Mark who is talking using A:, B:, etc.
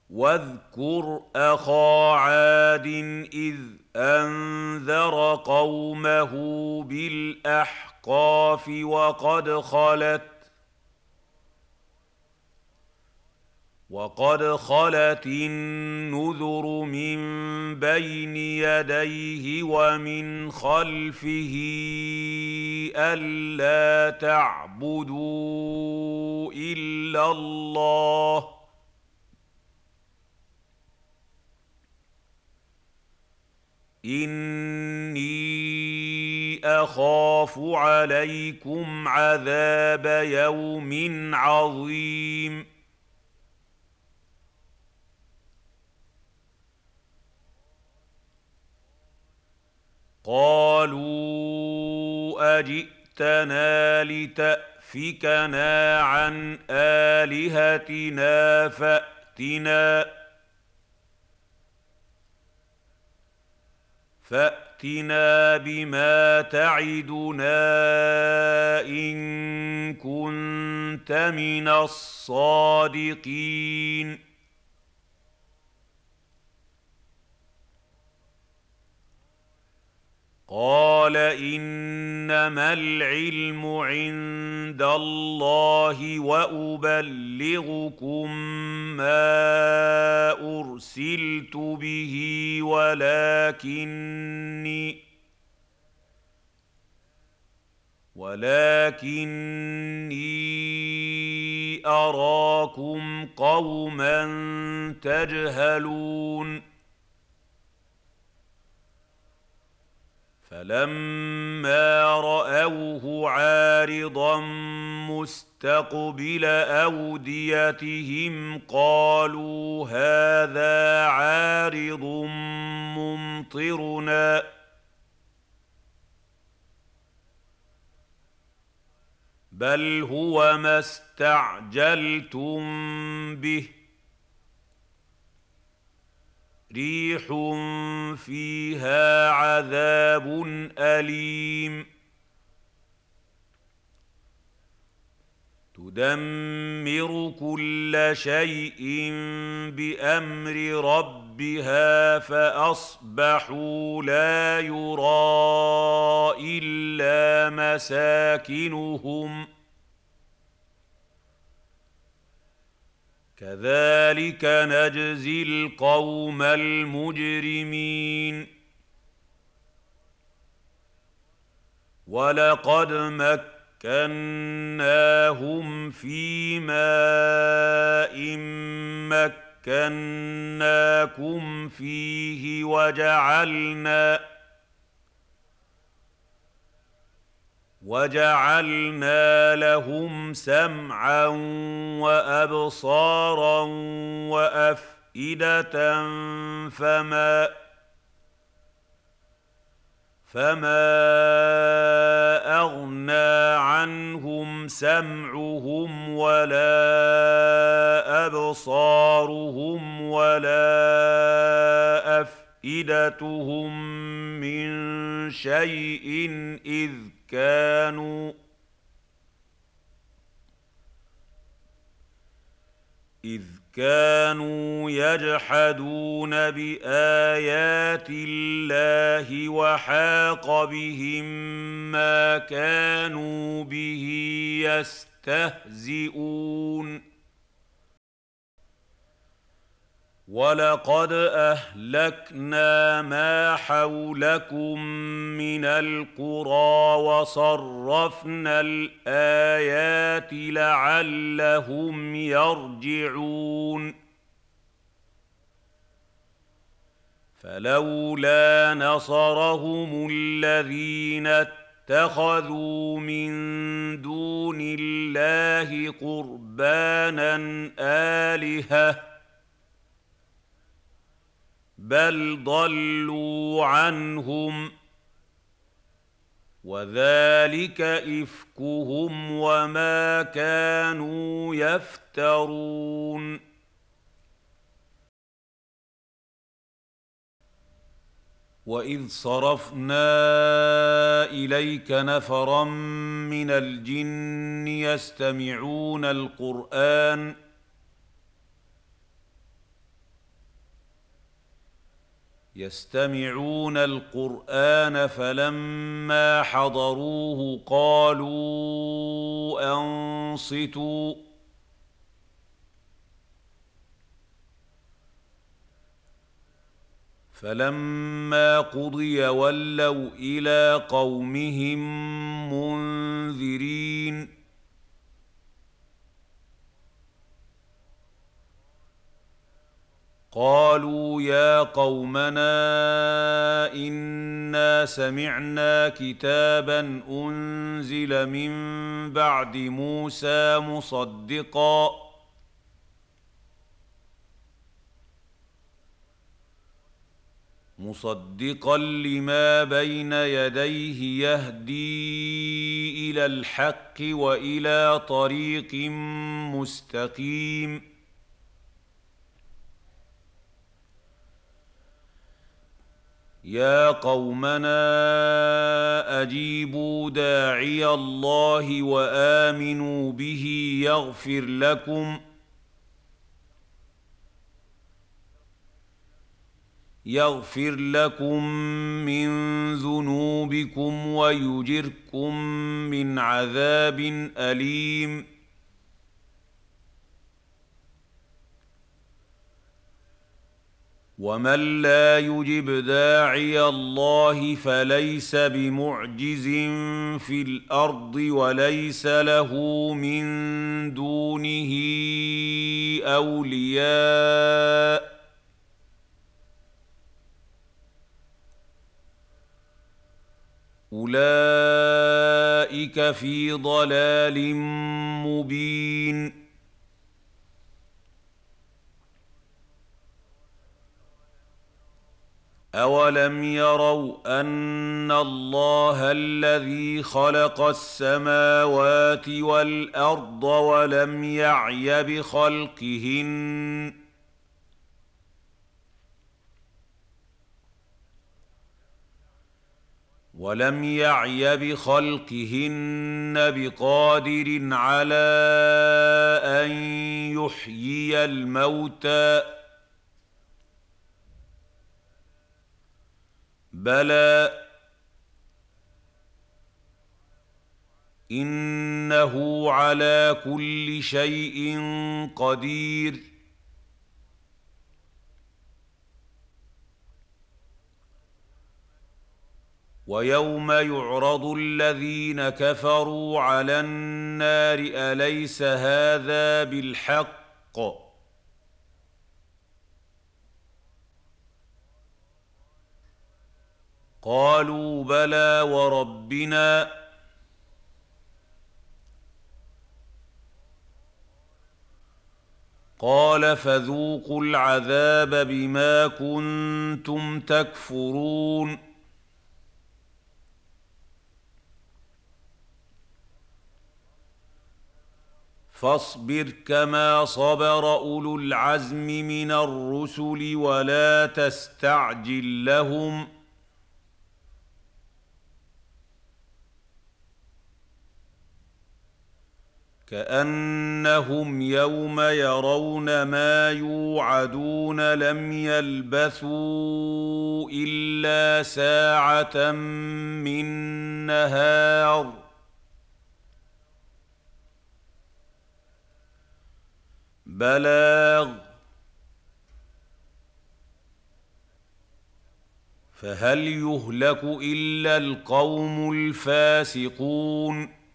A: واذكر أخا عاد إذ أنذر قومه بالأحقاف وقد خلت النذر من بين يديه ومن خلفه ألا تعبدوا إلا الله إني أخاف عليكم عذاب يوم عظيم قالوا أجئتنا لتأفكنا عن آلهتنا فأتنا بما تعدنا إن كنت من الصادقين قال إنما العلم عند الله وأبلغكم ما أرسلت به ولكني أراكم قوما تجهلون فلما رأوه عارضا مستقبل أوديتهم قالوا هذا عارض ممطرنا بل هو ما استعجلتم به ريح فيها عذاب أليم تدمر كل شيء بأمر ربها فأصبحوا لا يرى إلا مساكنهم كذلك نجزي القوم المجرمين ولقد مكناهم في ماء مكناكم فيه وجعلنا لهم سمعا وأبصارا وأفئدة فما أغنى عنهم سمعهم ولا أبصارهم ولا أفئدتهم من شيء إذ كانوا يجحدون بآيات الله وحاق بهم ما كانوا به يستهزئون ولقد أهلكنا ما حولكم من القرى وصرفنا الآيات لعلهم يرجعون فلولا نصرهم الذين اتخذوا من دون الله قربانا آلهة بل ضلوا عنهم وذلك إفكهم وما كانوا يفترون وإذ صرفنا إليك نفرا من الجن يستمعون القرآن يستمعون القرآن فلما حضروه قالوا أنصتوا فلما قضي ولوا إلى قومهم منذرين قالوا يا قومنا إنا سمعنا كتابا أنزل من بعد موسى مصدقا لما بين يديه يهدي إلى الحق وإلى طريق مستقيم يا قومنا أجيبوا داعي الله وآمنوا به يغفر لكم من ذنوبكم ويجركم من عذاب أليم ومن لا يجب داعي الله فليس بمعجز في الأرض وليس له من دونه أولياء أولئك في ضلال مبين أولم يروا أن الله الذي خلق السماوات والأرض ولم يعي بخلقهن بقادر على أن يحيي الموتى بلى إنه على كل شيء قدير ويوم يعرض الذين كفروا على النار أليس هذا بالحق قالوا بلى وربنا قال فذوقوا العذاب بما كنتم تكفرون فاصبر كما صبر أولو العزم من الرسل ولا تستعجل لهم كأنهم يوم يرون ما يوعدون لم يلبثوا إلا ساعة من نهار بلاغ فهل يهلك إلا القوم الفاسقون